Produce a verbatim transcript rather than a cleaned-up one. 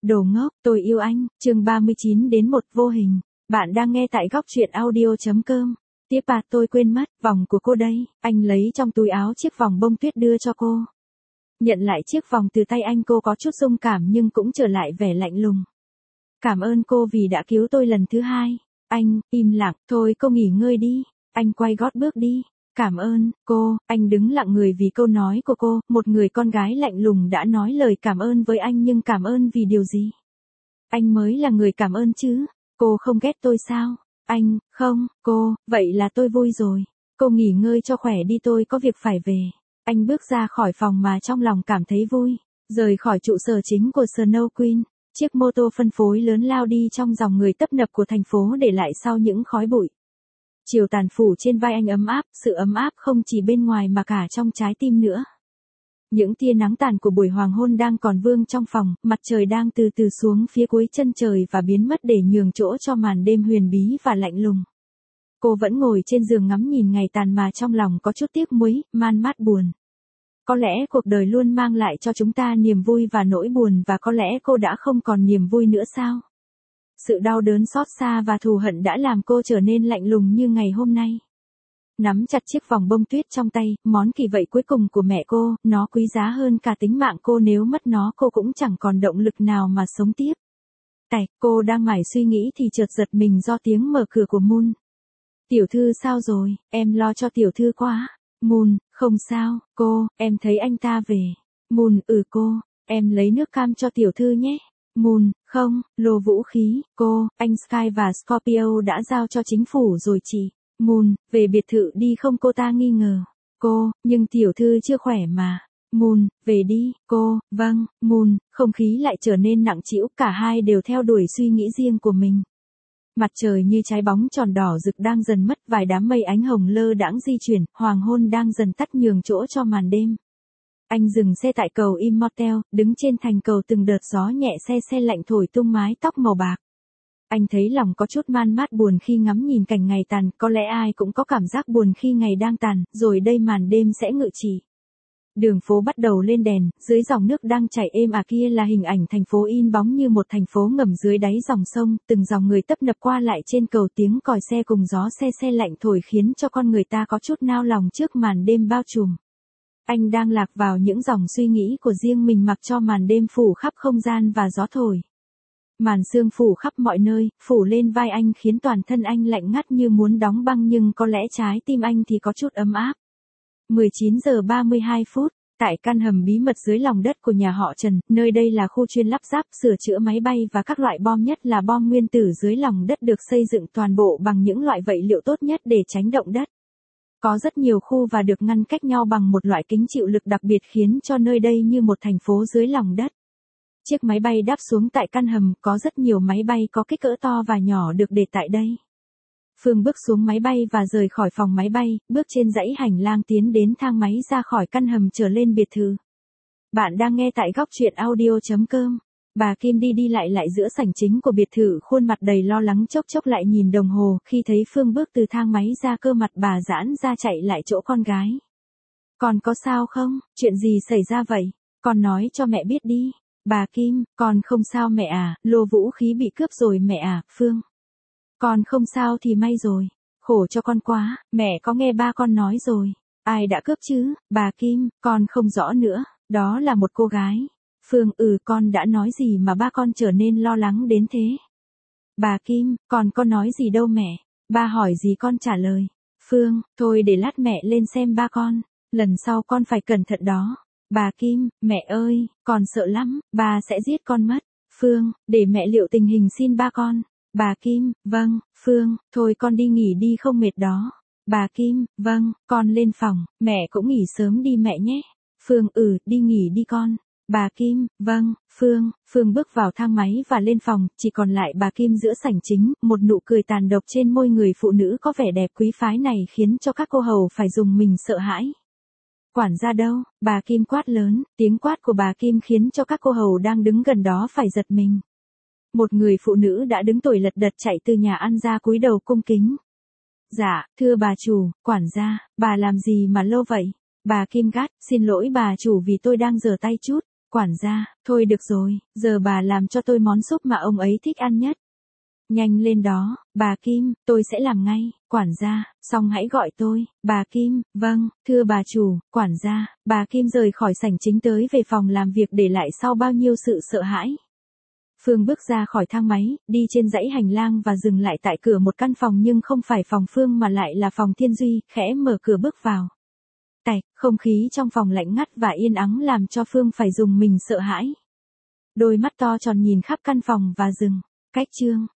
Đồ ngốc, tôi yêu anh, chương ba mươi chín đến một vô hình. Bạn đang nghe tại góc truyện audio.com. Tiếp à, tôi quên mất, vòng của cô đây. Anh lấy trong túi áo chiếc vòng bông tuyết đưa cho cô. Nhận lại chiếc vòng từ tay anh, cô có chút rung cảm nhưng cũng trở lại vẻ lạnh lùng. Cảm ơn cô vì đã cứu tôi lần thứ hai. Anh, im lặng, thôi cô nghỉ ngơi đi. Anh quay gót bước đi. Cảm ơn, cô, anh đứng lặng người vì câu nói của cô, một người con gái lạnh lùng đã nói lời cảm ơn với anh nhưng cảm ơn vì điều gì? Anh mới là người cảm ơn chứ, cô không ghét tôi sao? Anh, không, cô, vậy là tôi vui rồi. Cô nghỉ ngơi cho khỏe đi, tôi có việc phải về. Anh bước ra khỏi phòng mà trong lòng cảm thấy vui, rời khỏi trụ sở chính của Snow Queen. Chiếc mô tô phân phối lớn lao đi trong dòng người tấp nập của thành phố để lại sau những khói bụi. Chiều tàn phủ trên vai anh ấm áp, sự ấm áp không chỉ bên ngoài mà cả trong trái tim nữa. Những tia nắng tàn của buổi hoàng hôn đang còn vương trong phòng, mặt trời đang từ từ xuống phía cuối chân trời và biến mất để nhường chỗ cho màn đêm huyền bí và lạnh lùng. Cô vẫn ngồi trên giường ngắm nhìn ngày tàn mà trong lòng có chút tiếc nuối, man mát buồn. Có lẽ cuộc đời luôn mang lại cho chúng ta niềm vui và nỗi buồn, và có lẽ cô đã không còn niềm vui nữa sao? Sự đau đớn xót xa và thù hận đã làm cô trở nên lạnh lùng như ngày hôm nay. Nắm chặt chiếc vòng bông tuyết trong tay, món kỳ vậy cuối cùng của mẹ cô, nó quý giá hơn cả tính mạng cô, nếu mất nó cô cũng chẳng còn động lực nào mà sống tiếp. Tạch, cô đang mải suy nghĩ thì chợt giật mình do tiếng mở cửa của Moon. Tiểu thư sao rồi, em lo cho tiểu thư quá. Moon, không sao, cô, em thấy anh ta về. Moon, ừ cô, em lấy nước cam cho tiểu thư nhé. Moon, không, lô vũ khí, cô, anh Sky và Scorpio đã giao cho chính phủ rồi chị. Moon, về biệt thự đi không, cô ta nghi ngờ. Cô, nhưng tiểu thư chưa khỏe mà. Moon, về đi, cô, vâng, Moon, không khí lại trở nên nặng trĩu, cả hai đều theo đuổi suy nghĩ riêng của mình. Mặt trời như trái bóng tròn đỏ rực đang dần mất, vài đám mây ánh hồng lơ đãng di chuyển, hoàng hôn đang dần tắt nhường chỗ cho màn đêm. Anh dừng xe tại cầu Immortel, đứng trên thành cầu, từng đợt gió nhẹ se se lạnh thổi tung mái tóc màu bạc. Anh thấy lòng có chút man mát buồn khi ngắm nhìn cảnh ngày tàn, có lẽ ai cũng có cảm giác buồn khi ngày đang tàn, rồi đây màn đêm sẽ ngự trị. Đường phố bắt đầu lên đèn, dưới dòng nước đang chảy êm ả kia là hình ảnh thành phố in bóng như một thành phố ngầm dưới đáy dòng sông, từng dòng người tấp nập qua lại trên cầu, tiếng còi xe cùng gió se se lạnh thổi khiến cho con người ta có chút nao lòng trước màn đêm bao trùm. Anh đang lạc vào những dòng suy nghĩ của riêng mình, mặc cho màn đêm phủ khắp không gian và gió thổi. Màn sương phủ khắp mọi nơi, phủ lên vai anh khiến toàn thân anh lạnh ngắt như muốn đóng băng, nhưng có lẽ trái tim anh thì có chút ấm áp. mười chín giờ ba mươi hai phút, tại căn hầm bí mật dưới lòng đất của nhà họ Trần, nơi đây là khu chuyên lắp ráp, sửa chữa máy bay và các loại bom, nhất là bom nguyên tử dưới lòng đất, được xây dựng toàn bộ bằng những loại vật liệu tốt nhất để tránh động đất. Có rất nhiều khu và được ngăn cách nhau bằng một loại kính chịu lực đặc biệt khiến cho nơi đây như một thành phố dưới lòng đất. Chiếc máy bay đáp xuống tại căn hầm, có rất nhiều máy bay có kích cỡ to và nhỏ được để tại đây. Phương bước xuống máy bay và rời khỏi phòng máy bay, bước trên dãy hành lang tiến đến thang máy ra khỏi căn hầm trở lên biệt thự. Bạn đang nghe tại góc truyện audio.com. Bà Kim đi đi lại lại giữa sảnh chính của biệt thự, khuôn mặt đầy lo lắng, chốc chốc lại nhìn đồng hồ, khi thấy Phương bước từ thang máy ra, cơ mặt bà giãn ra, chạy lại chỗ con gái. Con có sao không? Chuyện gì xảy ra vậy? Con nói cho mẹ biết đi. Bà Kim, con không sao mẹ à, lô vũ khí bị cướp rồi mẹ à. Phương. Con không sao thì may rồi. Khổ cho con quá, mẹ có nghe ba con nói rồi. Ai đã cướp chứ? Bà Kim, con không rõ nữa. Đó là một cô gái. Phương, ừ, con đã nói gì mà ba con trở nên lo lắng đến thế? Bà Kim, con có nói gì đâu mẹ. Ba hỏi gì con trả lời. Phương, thôi để lát mẹ lên xem ba con. Lần sau con phải cẩn thận đó. Bà Kim, mẹ ơi, con sợ lắm, ba sẽ giết con mất. Phương, để mẹ liệu tình hình xin ba con. Bà Kim, vâng. Phương, thôi con đi nghỉ đi, không mệt đó. Bà Kim, vâng, con lên phòng, mẹ cũng nghỉ sớm đi mẹ nhé. Phương, ừ, đi nghỉ đi con. Bà Kim, vâng. Phương, Phương bước vào thang máy và lên phòng, chỉ còn lại bà Kim giữa sảnh chính, một nụ cười tàn độc trên môi người phụ nữ có vẻ đẹp quý phái này khiến cho các cô hầu phải dùng mình sợ hãi. Quản gia đâu? Bà Kim quát lớn, tiếng quát của bà Kim khiến cho các cô hầu đang đứng gần đó phải giật mình. Một người phụ nữ đã đứng tuổi lật đật chạy từ nhà ăn ra, cúi đầu cung kính. Dạ, thưa bà chủ, quản gia, bà làm gì mà lâu vậy? Bà Kim gắt, xin lỗi bà chủ vì tôi đang giở tay chút. quản gia, thôi được rồi, giờ bà làm cho tôi món súp mà ông ấy thích ăn nhất. Nhanh lên đó, bà Kim, tôi sẽ làm ngay, quản gia, xong hãy gọi tôi, bà Kim, vâng, thưa bà chủ, quản gia, bà Kim rời khỏi sảnh chính tới về phòng làm việc để lại sau bao nhiêu sự sợ hãi. Phương bước ra khỏi thang máy, đi trên dãy hành lang và dừng lại tại cửa một căn phòng nhưng không phải phòng Phương mà lại là phòng Thiên Duy, khẽ mở cửa bước vào. Tạch, không khí trong phòng lạnh ngắt và yên ắng làm cho Phương phải dùng mình sợ hãi. Đôi mắt to tròn nhìn khắp căn phòng và dừng, cách chương.